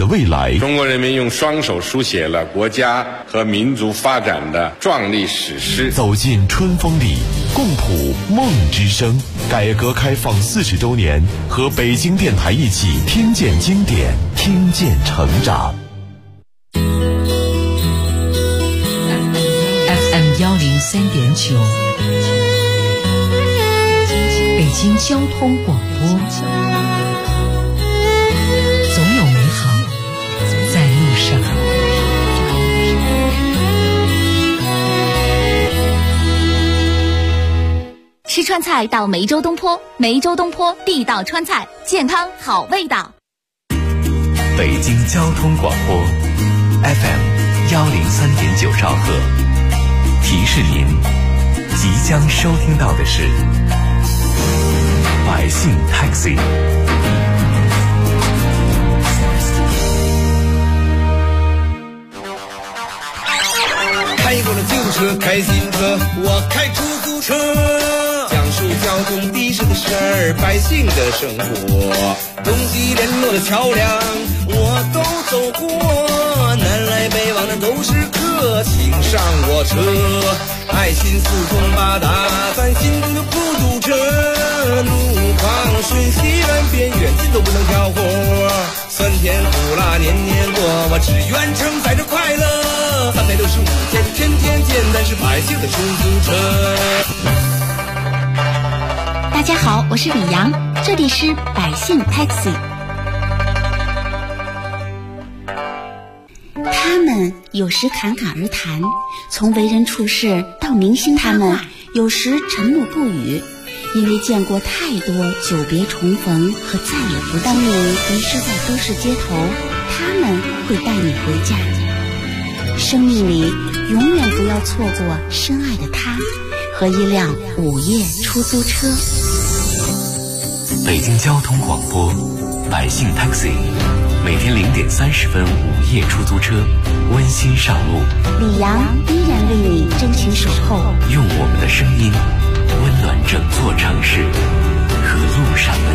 的未来。 中国人民用双手书写了国家和民族发展的壮丽史诗。 走进春风里，共谱梦之声。改革开放40周年，和北京电台一起听见经典，听见成长。 FM 103.9，北京交通广播。总有美好在路上。 吃川菜到梅州东坡，梅州东坡地道川菜，健康好味道。 北京交通广播 FM 103.9兆赫，提示您即将收听到的是百姓 Taxi。 开过了旧车，开新车，我开出租车，讲述交通的士的事儿，百姓的生活，东西联络的桥梁我都走过，南来北往的都是客，请上我车，爱心四通八达，咱心中就不堵车，路况顺西南边远近都不能挑活，酸甜苦辣年年过，我只愿承载着快乐，365天天天见，咱是百姓的出租车。 大家好，我是李阳，这里是百姓 Taxi。 他们有时侃侃而谈，从为人处事到明星他们有时沉默不语，因为见过太多久别重逢和再也不见。当你迷失在都市街头，他们会带你回家。生命里永远不要错过深爱的他和一辆午夜出租车。 北京交通广播百姓 Taxi， 每天0点30分午夜出租车温馨上路， 李阳依然为你真情守候， 用我们的声音温暖整座城市和路上的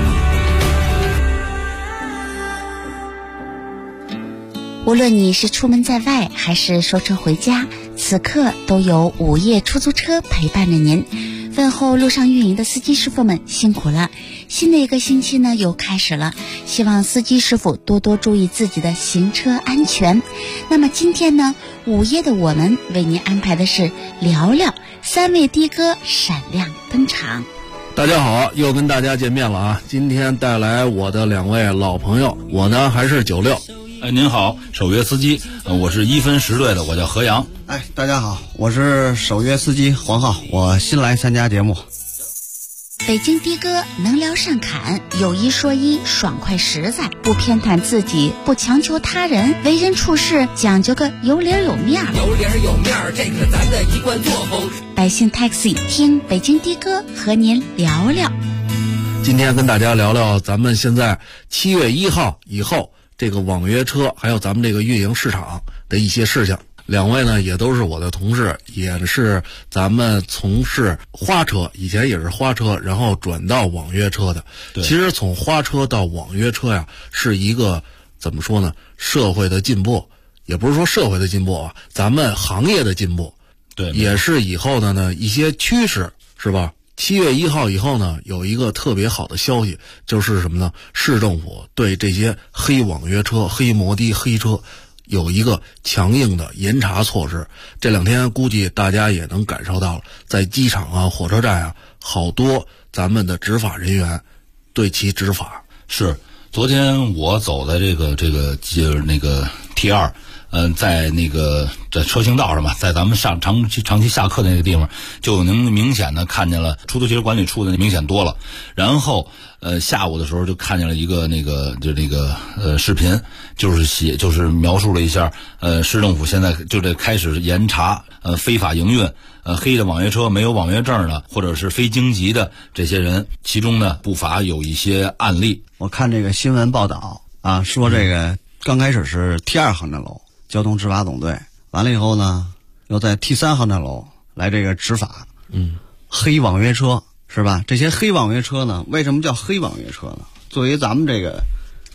你。无论你是出门在外还是收车回家，此刻都有午夜出租车陪伴着您。问候路上运营的司机师傅们辛苦了，新的一个星期呢又开始了，希望司机师傅多多注意自己的行车安全。那么今天呢，午夜的我们为您安排的是聊聊3位的哥闪亮登场。 大家好，又跟大家见面了啊！今天带来我的2位老朋友，我呢还是96。 您好，守约司机，我是1分10队的，我叫何阳。 大家好，我是守约司机黄浩，我新来参加节目。 北京的哥能聊善侃，有一说一，爽快实在，不偏袒自己，不强求他人，为人处事讲究个有理有面。 有理有面，这可咱的一贯作风。 百姓 Taxi 听北京的哥和您聊聊。 今天跟大家聊聊咱们现在7月1号以后这个网约车还有咱们这个运营市场的一些事情。2位呢也都是我的同事，也是咱们从事花车，以前也是花车，然后转到网约车的。其实从花车到网约车呀，是一个怎么说呢？社会的进步，也不是说社会的进步啊，咱们行业的进步，对，也是以后的呢一些趋势，是吧？7月1号以后呢，有一个特别好的消息，就是什么呢？市政府对这些黑网约车、黑摩的、黑车有一个强硬的严查措施。这2天估计大家也能感受到了，在机场啊、火车站啊，好多咱们的执法人员对其执法。 是，昨天我走在这个就是那个 T2。在那个在车行道上吧，在咱们长期下课的那个地方，就能明显的看见了出租车管理处的明显多了。然后下午的时候就看见了一个视频，就是描述了一下市政府现在就得开始严查非法营运黑的网约车、没有网约证的或者是非经籍的这些人，其中呢不乏有一些案例。 我看这个新闻报道啊，说这个刚开始是 T2 航站楼交通执法总队，完了以后呢又在 T3 航站楼来这个执法黑网约车，是吧？这些黑网约车呢，为什么叫黑网约车呢？作为咱们这个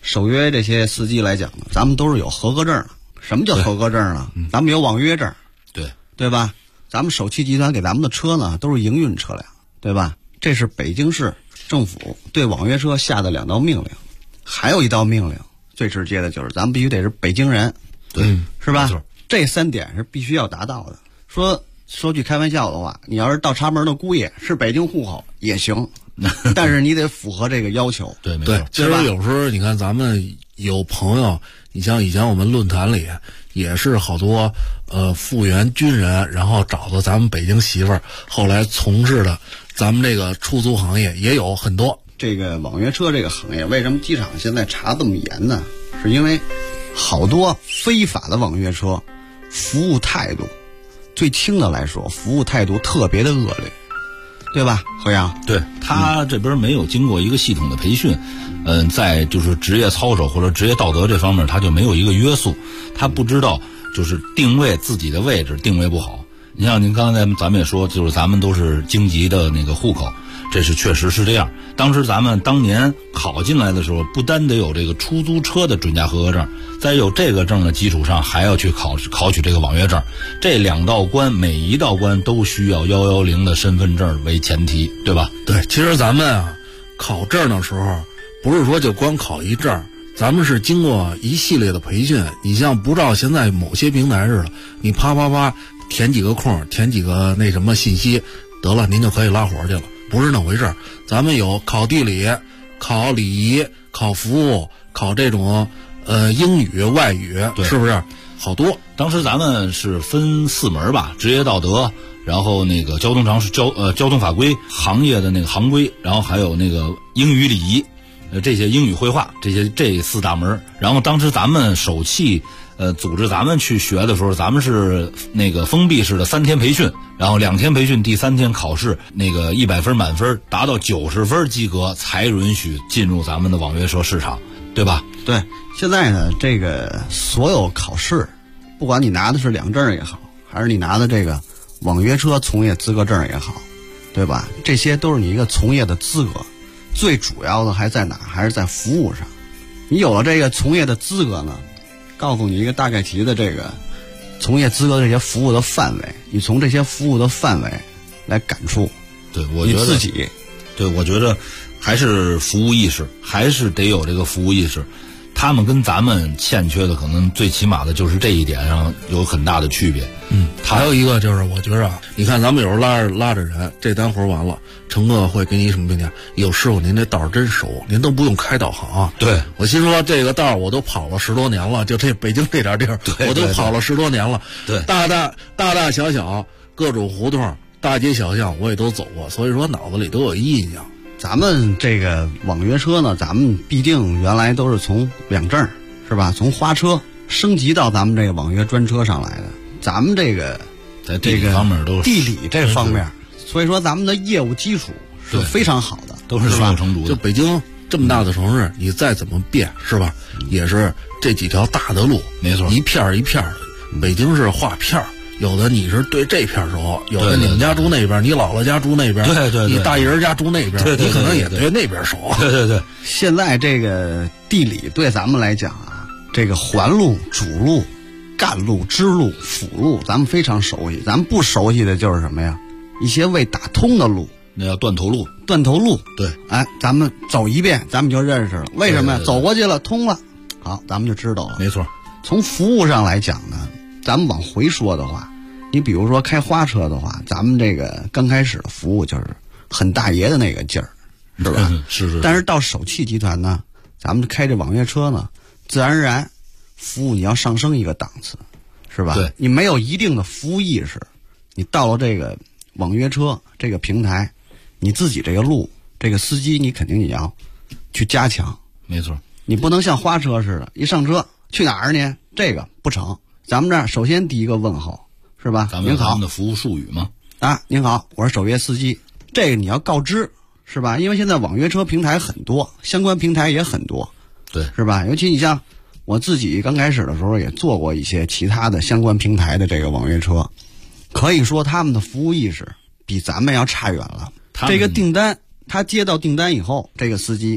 守约这些司机来讲呢，咱们都是有合格证的。什么叫合格证呢？咱们有网约证，对吧？咱们首汽集团给咱们的车呢都是营运车辆，对吧？这是北京市政府对网约车下的2道命令，还有一道命令最直接的就是咱们必须得是北京人， 对， 是吧？这3点是必须要达到的。说句开玩笑的话，你要是倒插门的姑爷是北京户口也行，但是你得符合这个要求。 对，没错。 其实有时候你看咱们有朋友，你像以前我们论坛里也是好多复员军人，然后找到咱们北京媳妇儿，后来从事的咱们这个出租行业也有很多。 这个网约车这个行业为什么机场现在查这么严呢？是因为好多非法的网约车服务态度，最轻的来说服务态度特别的恶劣，对吧？何阳， 对，他这边没有经过一个系统的培训，在就是职业操守或者职业道德这方面他就没有一个约束，他不知道就是定位自己的位置定位不好。你像您刚才咱们也说，就是咱们都是京籍的那个户口，这是确实是这样。当时咱们当年考进来的时候，不单得有这个出租车的准驾合格证，在有这个证的基础上，还要去考取这个网约证。这2道关，每一道关都需要110的身份证为前提，对吧？ 对，其实咱们考证的时候，不是说就光考一证，咱们是经过一系列的培训。你像不照现在某些平台似的，你啪填几个空，填几个那什么信息，得了，您就可以拉活去了。不是那回事，咱们有考地理、考礼仪、考服务、考这种英语、外语，是不是？好多。 当时咱们是分4门吧，职业道德，然后那个交通交通法规、行业的那个行规，然后还有那个英语礼仪，这些英语绘画，这4大门。然后当时咱们首汽组织咱们去学的时候，咱们是那个封闭式的3天培训，然后2天培训，第3天考试，那个100分满分达到90分及格才允许进入咱们的网约车市场，对吧？ 对，现在呢，这个所有考试，不管你拿的是2证也好，还是你拿的这个网约车从业资格证也好，对吧？这些都是你一个从业的资格，最主要的还在哪？还是在服务上。你有了这个从业的资格呢，告诉你一个大概齐的这个从业资格这些服务的范围，你从这些服务的范围来感触。 对，我觉得你自己， 对，我觉得还是服务意识，还是得有这个服务意识。他们跟咱们欠缺的可能最起码的就是这一点上有很大的区别。 还有一个就是我觉着你看咱们有时候拉着人，这单活完了，乘客会给你什么评价？有师傅您这道真熟，您都不用开导航。 对， 我心说这个道我都跑了10多年了，就这北京这点地儿，我都跑了10多年了。 对， 大大小小各种胡同、大街小巷我也都走过，所以说脑子里都有印象。 咱们这个网约车呢，咱们必定原来都是从2证是吧？从花车升级到咱们这个网约专车上来的。咱们这个在地理方面都是地理这方面，所以说咱们的业务基础是非常好的， 都是胸有成竹的。 就北京这么大的城市，你再怎么变是吧？也是这几条大的路， 没错， 一片一片的。北京是划片儿。有的你是对这片熟，有的你们家住那边，你姥姥家住那边， 对， 你大姨儿家住那边，你可能也对那边熟。 对。 现在这个地理对咱们来讲啊，这个环路、主路、干路、支路、辅路，咱们非常熟悉。咱们不熟悉的就是什么呀？一些未打通的路， 那叫断头路。 断头路， 对， 哎，咱们走一遍，咱们就认识了。为什么呀？走过去了，通了，好，咱们就知道了。 没错。 从服务上来讲呢，咱们往回说的话。你比如说开花车的话，咱们这个刚开始的服务就是很大爷的那个劲儿，是吧？ 是。 但是到首汽集团呢，咱们开这网约车呢，自然而然服务你要上升一个档次，是吧？ 对。 你没有一定的服务意识，你到了这个网约车这个平台，你自己这个路这个司机，你肯定也要去加强。 没错。 你不能像花车似的，一上车去哪儿呢？这个不成。咱们这儿首先第一个问候。是吧？ 咱们的服务术语嘛。 您好，我是首约司机。这个你要告知，是吧？因为现在网约车平台很多，相关平台也很多， 对， 是吧？尤其你像我自己刚开始的时候也做过一些其他的相关平台的这个网约车，可以说他们的服务意识比咱们要差远了。这个订单，他接到订单以后，这个司机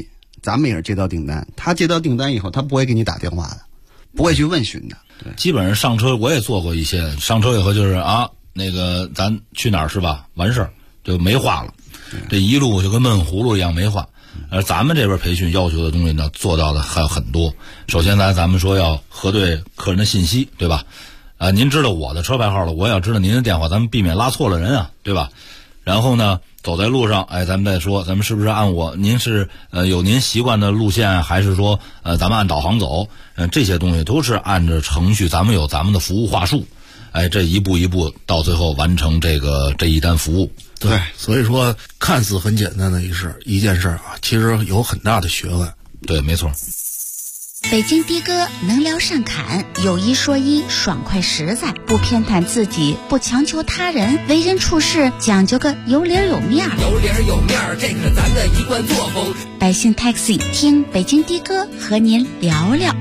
咱们也是接到订单，他接到订单以后，他不会给你打电话的，不会去问询的。对， 基本上上车我也做过一些，上车以后就是啊，那个咱去哪儿是吧？完事儿就没话了，这一路就跟闷葫芦一样没话。而咱们这边培训要求的东西呢，做到的还有很多。首先咱们说要核对客人的信息，对吧？您知道我的车牌号了，我也要知道您的电话，咱们避免拉错了人啊，对吧？然后呢，走在路上，咱们再说，咱们是不是按您是有您习惯的路线，还是说咱们按导航走？这些东西都是按照程序，咱们有咱们的服务话术，这一步一步到最后完成这一单服务。 对，所以说看似很简单的一件事啊，其实有很大的学问。 对，没错。 北京的哥能聊善侃，有一说一，爽快实在，不偏袒自己，不强求他人，为人处事讲究个有理有面儿。 有理有面儿，这可是咱的一贯作风。 百姓 Taxi 听北京的哥和您聊聊。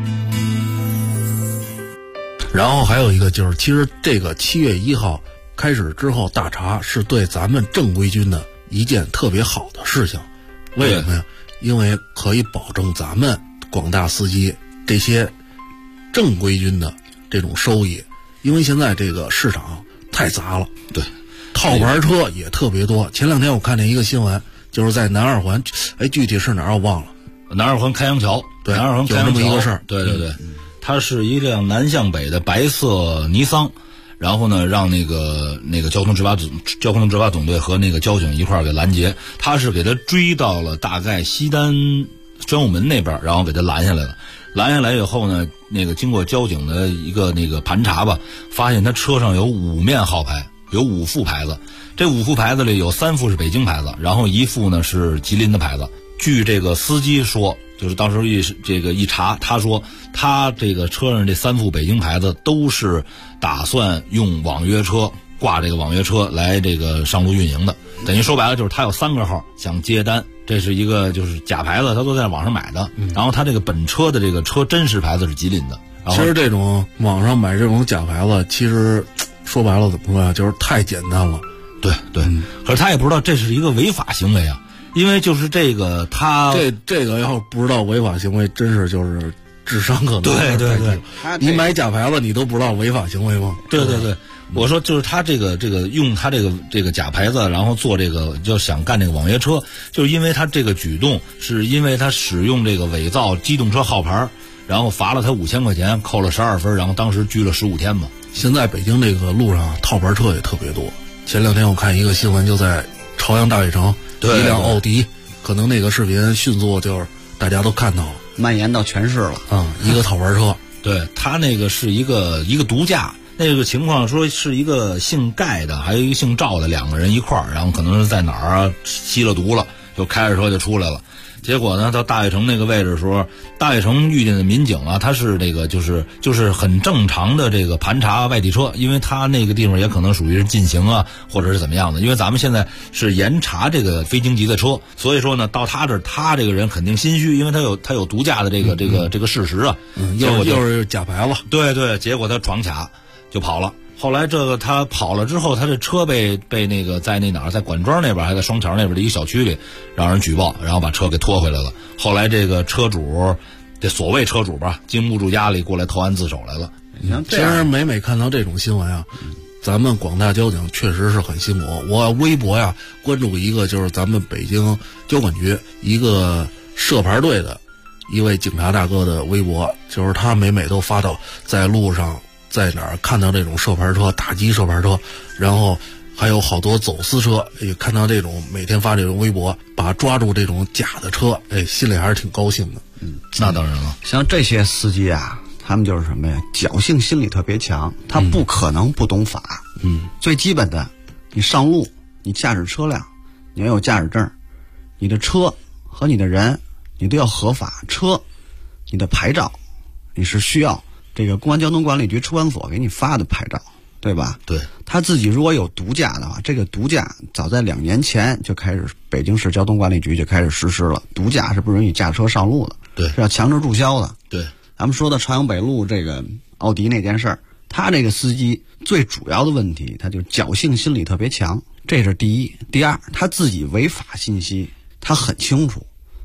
然后还有一个就是，其实这个7月1号开始之后，大查是对咱们正规军的一件特别好的事情。为什么呀？因为可以保证咱们广大司机这些正规军的这种收益，因为现在这个市场太杂了， 对， 套牌车也特别多。前2天我看见一个新闻，就是在南二环，具体是哪儿我忘了， 南二环开阳桥， 对， 南二环开阳桥有这么一个事儿， 对，它是一辆南向北的白色尼桑，然后呢，让那个交通执法总队和那个交警一块儿给拦截，他是给他追到了大概西单宣武门那边，然后给他拦下来了。拦下来以后呢，那个经过交警的一个那个盘查吧，发现他车上有5面号牌，有5副牌子。这5副牌子里有3副是北京牌子，然后1副呢是吉林的牌子。据这个司机说，就是当时一查，他说他这个车上这3副北京牌子都是打算用网约车挂这个网约车来这个上路运营的，等于说白了就是他有3个号想接单，这是一个就是假牌子，他都在网上买的。然后他这个本车的这个车真实牌子是吉林的。 其实这种网上买这种假牌子，其实说白了怎么说呀，就是太简单了。 对，可是他也不知道这是一个违法行为啊，因为就是这个他这个要不知道违法行为，真是就是智商可能对， 你买假牌子你都不知道违法行为吗？ 对，我说就是他这个用他这个假牌子，然后做这个就想干这个网约车，就是因为他这个举动是因为他使用这个伪造机动车号牌，然后罚了他5000块钱，扣了12分，然后当时拘了15天嘛。 现在北京这个路上套牌车也特别多。前2天我看一个新闻，就在朝阳大悦城，一辆奥迪，可能那个视频迅速就是大家都看到了， 蔓延到全市了一个套牌车。 对，他那个是一个毒驾。那个情况说是一个姓盖的，还有一个姓赵的2个人一块儿，然后可能是在哪儿吸了毒了，就开着车就出来了。结果呢，到大悦城那个位置的时候，大悦城遇见的民警啊，他是这个就是很正常的这个盘查外地车，因为他那个地方也可能属于是禁行啊，或者是怎么样的。因为咱们现在是严查这个非京籍的车，所以说呢，到他这儿，他这个人肯定心虚，因为他有毒驾的这个事实啊。 又是假牌了。 对，结果他闯卡就跑了。后来这个他跑了之后，他这车被那个在那哪儿，在管庄那边，还在双桥那边的一个小区里让人举报，然后把车给拖回来了。后来这个车主，这所谓车主吧，经不住压力过来投案自首来了。 其实每看到这种新闻啊，咱们广大交警确实是很辛苦。我微博呀关注一个就是咱们北京交管局一个涉牌队的一位警察大哥的微博，就是他每都发到在路上在哪儿看到这种涉牌车、打击涉牌车，然后还有好多走私车，也看到这种每天发这种微博，把抓住这种假的车，心里还是挺高兴的。 那当然了， 像这些司机啊，他们就是什么呀？侥幸心理特别强，他不可能不懂法。最基本的，你上路，你驾驶车辆，你要有驾驶证，你的车和你的人，你都要合法。车，你的牌照，你是需要这个公安交通管理局车管所给你发的牌照，对吧？ 对。 他自己如果有毒驾的话，这个毒驾早在2年前就开始，北京市交通管理局就开始实施了，毒驾是不允许驾车上路的， 对， 是要强制注销的。 对。 咱们说的朝阳北路这个奥迪那件事儿，他这个司机最主要的问题，他就侥幸心理特别强，这是第一。第二，他自己违法信息他很清楚，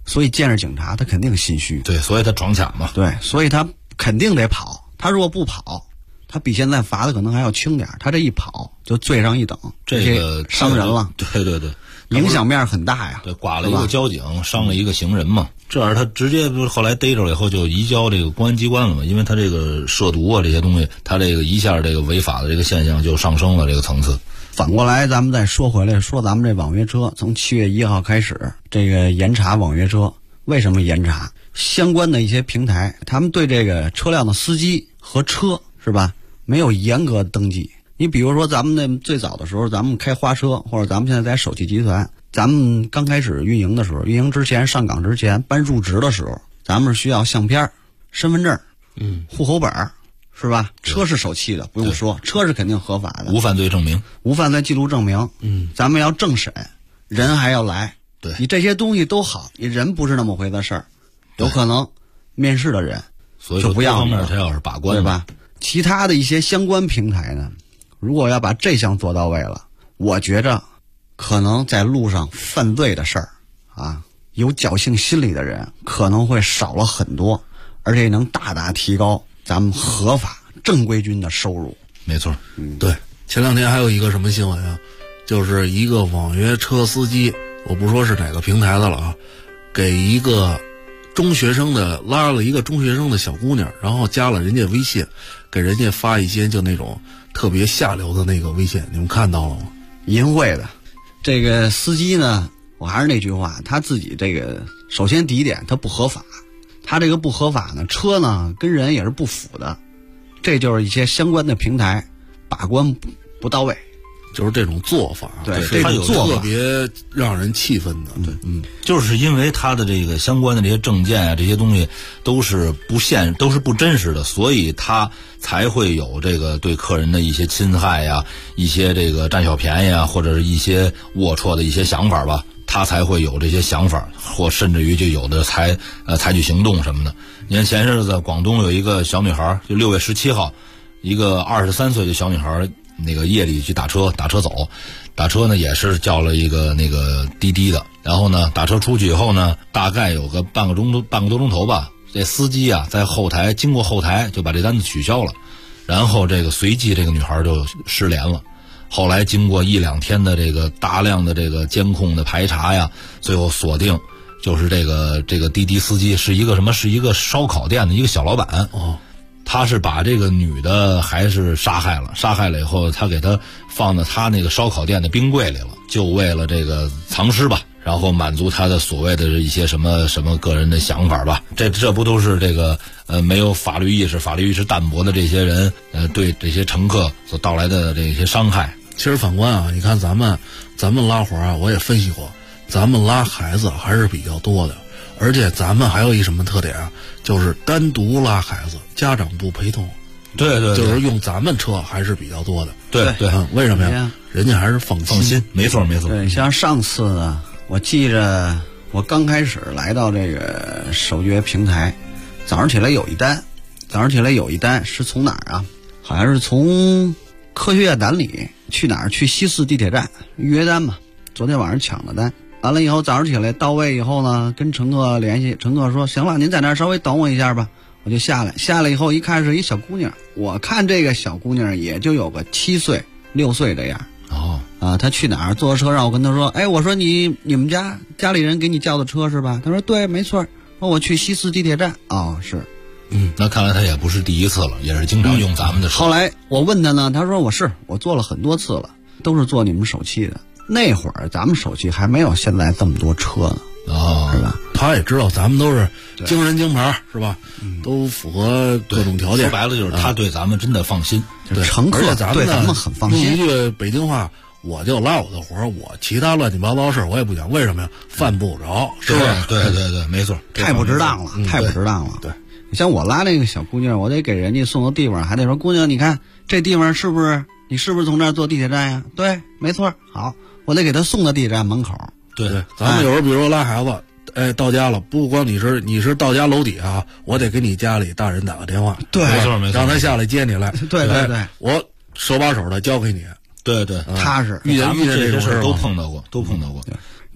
所以见着警察他肯定心虚。 对，所以他装抢嘛。 对，所以他肯定得跑。他如果不跑，他比现在罚的可能还要轻点，他这一跑就罪上一等， 这个伤人了。 对对对， 影响面很大呀。 对，剐了一个交警，伤了一个行人嘛。这样他直接不是后来逮着了以后就移交这个公安机关了嘛？因为他这个涉毒啊这些东西，他这个一下这个违法的这个现象就上升了这个层次。 反过来，咱们再说回来，说咱们这网约车从7月1号开始，这个严查网约车。为什么严查？相关的一些平台，他们对这个车辆的司机和车是吧，没有严格登记。你比如说咱们那最早的时候，咱们开花车，或者咱们现在在首汽集团，咱们刚开始运营的时候，运营之前上岗之前办入职的时候，咱们是需要相片、身份证、户口本，是吧？车是首汽的，不用说，车是肯定合法的， 无犯罪证明， 无犯罪记录证明。咱们要政审，人还要来。 对， 你这些东西都好，你人不是那么回事儿，有可能面试的人就不要了， 他要是把关， 对吧？其他的一些相关平台呢，如果要把这项做到位了，我觉着可能在路上犯罪的事儿啊，有侥幸心理的人可能会少了很多，而且能大大提高咱们合法正规军的收入。 没错， 对。前两天还有一个什么新闻啊，就是一个网约车司机，我不说是哪个平台的了啊，给一个中学生的拉了一个中学生的小姑娘，然后加了人家微信，给人家发一些就那种特别下流的那个微信，你们看到了吗？ 淫秽的。这个司机呢，我还是那句话，他自己这个首先第一点他不合法，他这个不合法呢，车呢跟人也是不符的，这就是一些相关的平台把关不到位， 就是这种做法， 对，这种做法特别让人气愤的。对， 就是因为他的这个相关的这些证件啊，这些东西都是不真实的，所以他才会有这个对客人的一些侵害呀，一些这个占小便宜啊，或者是一些龌龊的一些想法吧，他才会有这些想法，或甚至于就有的采取行动什么的。你看前日子广东有一个小女孩，就6月17号，一个23岁的小女孩。那个夜里去打车走，打车呢也是叫了一个那个滴滴的，然后呢打车出去以后呢，大概有个半个多钟头吧，这司机啊在经过后台就把这单子取消了，然后这个随即这个女孩就失联了。后来经过1、2天的这个大量的这个监控的排查呀，最后锁定就是这个滴滴司机是一个烧烤店的一个小老板哦。他是把这个女的还是杀害了以后，他给她放到他那个烧烤店的冰柜里了，就为了这个藏尸吧，然后满足他的所谓的一些什么个人的想法吧。这不都是这个没有法律意识淡薄的这些人对这些乘客所到来的这些伤害。 其实反观啊，你看咱们拉活啊，我也分析过，咱们拉孩子还是比较多的。而且咱们还有一什么特点啊？就是单独拉孩子，家长不陪同。 对， 就是用咱们车还是比较多的。 对， 为什么呀？人家还是放心。 没错。 对，像上次呢，我记着我刚开始来到这个手约平台，早上起来有一单是从哪儿啊？好像是从科学院南里去哪儿？去西四地铁站预约单嘛。昨天晚上抢的单。完了以后，早上起来到位以后呢，跟乘客联系，乘客说行了，您在那儿稍微等我一下吧，我就下来以后一看是一小姑娘，我看这个小姑娘也就有个7岁6岁这样。她去哪儿坐车，让我跟她说，我说你们家里人给你叫的车是吧？她说对，没错，我去西四地铁站。是。 那看来她也不是第一次了，也是经常用咱们的车。 后来我问她呢，她说我坐了很多次了，都是坐你们首汽的。那会儿咱们首汽还没有现在这么多车呢，是吧？ 他也知道咱们都是京人京牌，是吧？都符合各种条件。 说白了就是他对咱们真的放心， 对乘客对咱们很放心。 用一句北京话，我就拉我的活，我其他乱七八糟事我也不讲。为什么呀？犯不着，是吧？ 对，没错， 太不值当了，太不值当了。 对， 像我拉那个小姑娘，我得给人家送到地方，还得说姑娘，你看这地方是不是从这儿坐地铁站呀？对，没错，好。我得给他送到地铁站门口。 对，咱们有时候比如说拉孩子，到家了，不光你是到家楼底啊，我得给你家里大人打个电话。 对， 没错， 让他下来接你来。 对， 我手把手的教给你。 对， 踏实。 遇见这些事都碰到过。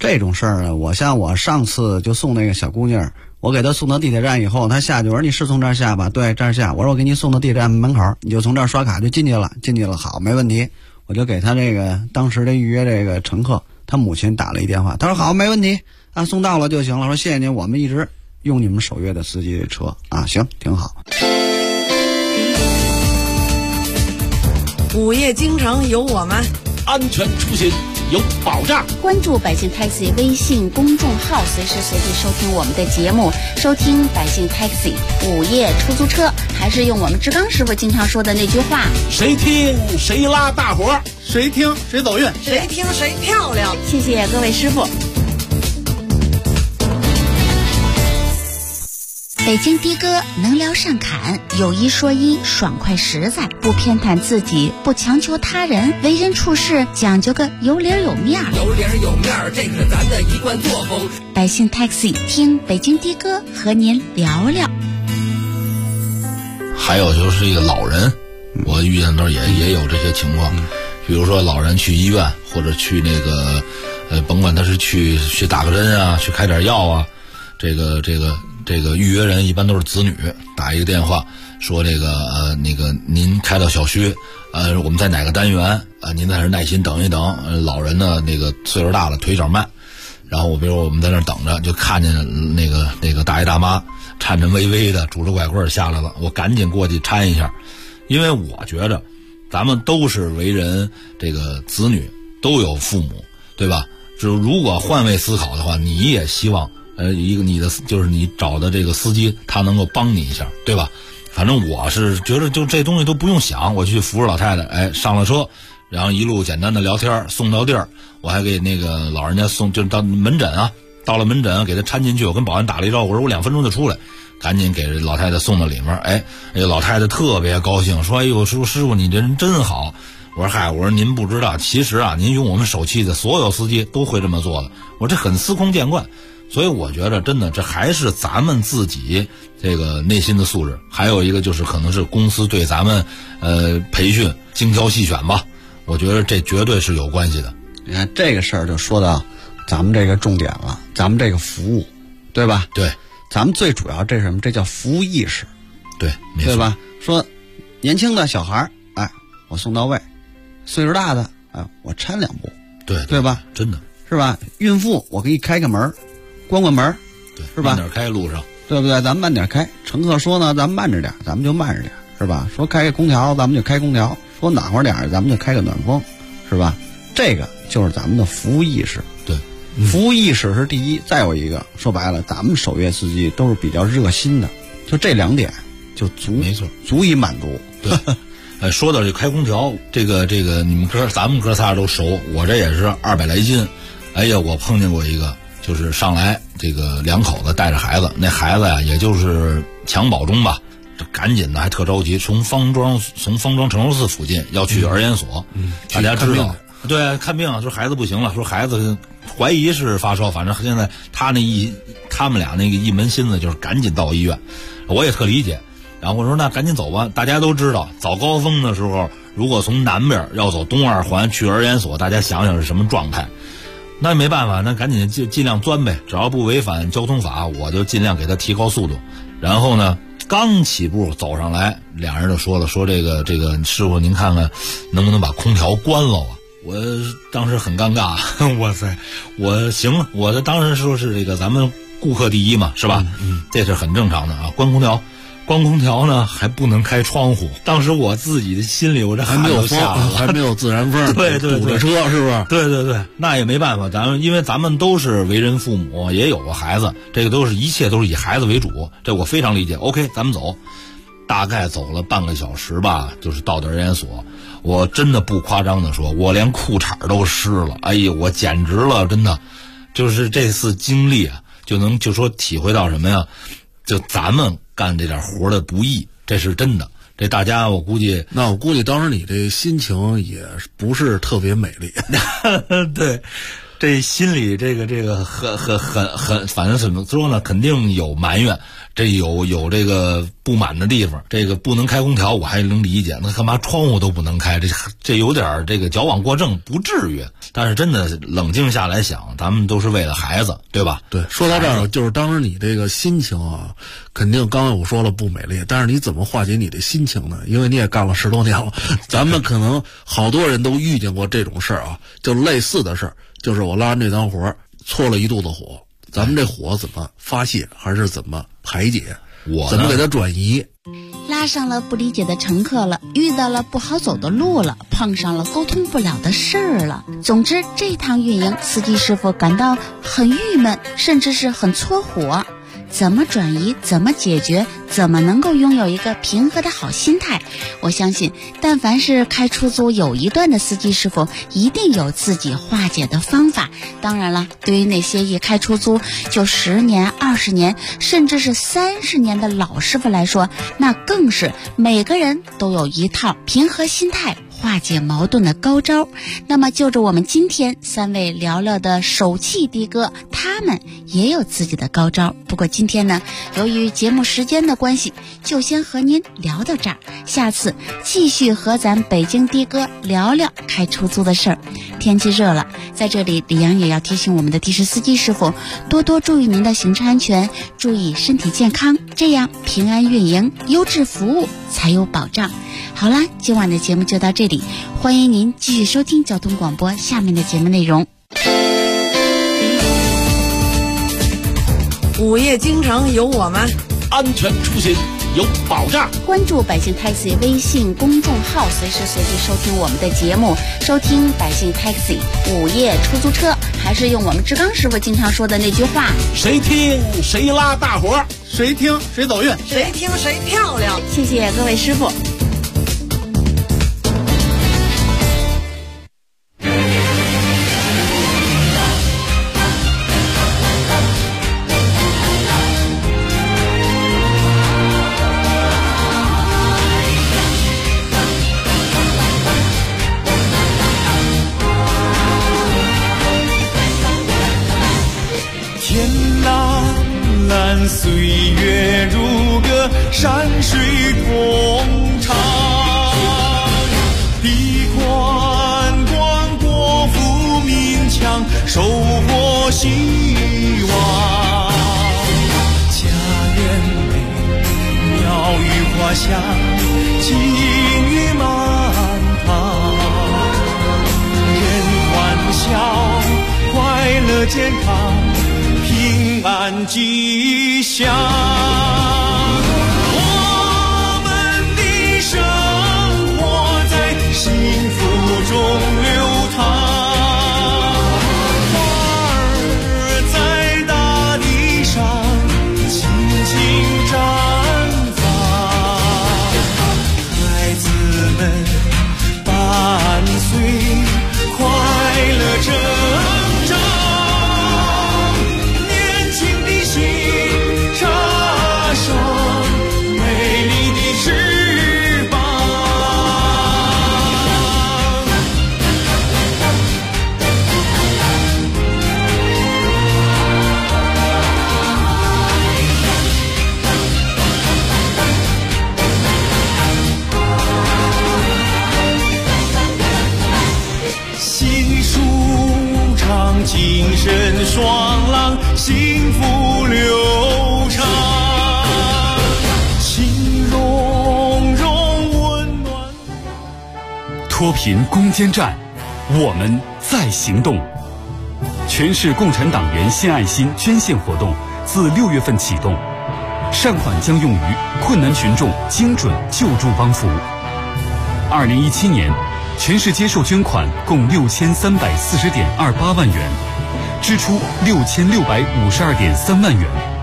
这种事儿呢，我上次就送那个小姑娘，我给她送到地铁站以后，她下去，我说你是从这儿下吧？对，这儿下。我说我给你送到地铁站门口，你就从这儿刷卡就进去了，好，没问题。我就给她这个当时的预约这个乘客，他母亲打了一电话，他说好，没问题啊，送到了就行了。说谢谢您，我们一直用你们首月的司机的车啊，行，挺好。 午夜京城有我们， 安全出行有保障。 关注百姓 Taxi 微信公众号，随时随地收听我们的节目，收听百姓 Taxi 午夜出租车，还是用我们志刚师傅经常说的那句话： 谁听谁拉大伙， 谁听谁走运， 谁听谁漂亮。 谢谢各位师傅。北京的哥能聊善侃，有一说一，爽快实在，不偏袒自己，不强求他人，为人处事讲究个有理有面儿。 有理有面儿，这是咱的一贯作风。 百姓 Taxi 听北京的哥和您聊聊。 还有就是这个老人，我遇见的也有这些情况，比如说老人去医院或者去那个甭管他是去打个针啊，去开点药啊，这个预约人一般都是子女，打一个电话说那个您开到小区，我们在哪个单元您在这耐心等一等。老人呢那个岁数大了，腿脚慢，然后比如我们在那等着，就看见那个大爷大妈颤颤巍巍的拄着拐棍下来了，我赶紧过去搀一下，因为我觉着咱们都是为人这个子女，都有父母，对吧？就是如果换位思考的话，你也希望你的就是你找的这个司机他能够帮你一下，对吧？反正我是觉得就这东西都不用想，我去扶着老太太，上了车，然后一路简单的聊天，送到地儿，我还给那个老人家送，就是到门诊啊，到了门诊给他搀进去，我跟保安打了一招呼，我说我2分钟就出来，赶紧给老太太送到里面。老太太特别高兴，说哎呦师傅你这人真好。我说嗨，我说您不知道，其实啊，您用我们手气的所有司机都会这么做的。我这很司空见惯，所以我觉得真的这还是咱们自己这个内心的素质。还有一个就是可能是公司对咱们培训精挑细选吧，我觉得这绝对是有关系的。 你看这个事儿就说到咱们这个重点了，咱们这个服务，对吧？ 对， 咱们最主要这是什么？这叫服务意识， 对，没错， 对吧？说年轻的小孩我送到位。岁数大的我搀2步，对吧？ 真的是吧？孕妇我给你开个门，关门， 对， 是吧？ 慢点开路上， 对不对？咱们慢点开。乘客说呢，咱们慢着点，咱们就慢着点，是吧？说开个空调，咱们就开空调；说暖和点，咱们就开个暖风，是吧？这个就是咱们的服务意识。 对， 服务意识是第一。再有一个，说白了，咱们首月司机都是比较热心的，就这2点就没错， 足以满足。 对。说到这开空调，这个咱们哥仨都熟，我这也是200来斤。哎呀，我碰见过一个，就是上来这个2口子带着孩子，那孩子呀也就是襁褓中吧，这赶紧的还特着急，从方庄城楼寺附近要去儿研所，大家知道，对，看病说孩子不行了，说孩子怀疑是发烧，反正现在他们俩那个一门心思就是赶紧到医院，我也特理解。然后我说那赶紧走吧，大家都知道早高峰的时候，如果从南边要走东2环去儿研所，大家想想是什么状态。那没办法，那赶紧尽量钻呗，只要不违反交通法，我就尽量给他提高速度。然后呢，刚起步走上来，2人就说了，说这个师傅您看看能不能把空调关了啊？我当时很尴尬，哇塞，我行，我当时说是这个咱们顾客第一嘛，是吧？这是很正常的啊，关空调呢还不能开窗户，当时我自己的心里我这汗都下来了， 还没有自然风， 对， 堵着车是不是？ 对，那也没办法，因为咱们都是为人父母，也有个孩子，这个一切都是以孩子为主，这我非常理解。OK， 咱们走，大概走了半个小时吧，就是到儿研所。我真的不夸张的说，我连裤衩都湿了，哎呀，我简直了，真的，就是这次经历啊，就说体会到什么呀？就咱们干这点活的不易，这是真的。这大家我估计当时你这心情也不是特别美丽。 对， 这心里这个很，反正怎么说呢，肯定有埋怨，这有这个不满的地方。这个不能开空调我还能理解，那干嘛窗户都不能开？这有点这个矫枉过正，不至于。但是真的冷静下来想，咱们都是为了孩子，对吧？ 对，说到这儿，就是当时你这个心情啊，肯定刚才我说了不美丽，但是你怎么化解你的心情呢？因为你也干了10多年了，咱们可能好多人都遇见过这种事儿啊，就类似的事儿，就是我拉完这单活搓了一肚子火，咱们这火怎么发泄，还是怎么排解？怎么给它转移？ 拉上了不理解的乘客了，遇到了不好走的路了，碰上了沟通不了的事儿了。总之，这趟运营，司机师傅感到很郁闷，甚至是很搓火。怎么转移，怎么解决，怎么能够拥有一个平和的好心态？我相信，但凡是开出租有一段的司机师傅，一定有自己化解的方法。当然了，对于那些一开出租就10年、20年，甚至是30年的老师傅来说，那更是每个人都有一套平和心态化解矛盾的高招。那么就着我们今天3位聊聊的手气的哥，他们也有自己的高招。不过今天呢，由于节目时间的关系，就先和您聊到这儿，下次继续和咱北京的哥聊聊开出租的事儿。天气热了，在这里李阳也要提醒我们的的士司机师傅，多多注意您的行车安全，注意身体健康，这样平安运营，优质服务才有保障。好啦，今晚的节目就到这里，欢迎您继续收听交通广播下面的节目内容。 午夜京城有我们， 安全出行有保障。 关注百姓 Taxi 微信公众号，随时随地收听我们的节目，收听百姓 Taxi 午夜出租车。还是用我们志刚师傅经常说的那句话， 谁听谁拉大活，谁听谁走运， 谁听谁漂亮。 谢谢各位师傅。 岁月如歌，山水同唱，笔宽广，国富民强，收获希望。家园美，鸟语花香，金玉满堂，人欢笑，快乐健康，平安吉祥。我们的生活在幸福中流淌，花儿在大地上轻轻绽放，孩子们伴随快乐成长。精神爽朗，幸福流畅，情融融温暖。 脱贫攻坚战，我们在行动。全市共产党员献爱心捐献活动自6月份启动，善款将用于困难群众精准救助帮扶。2017年，全市接受捐款共6340.28万元，支出6652.3万元。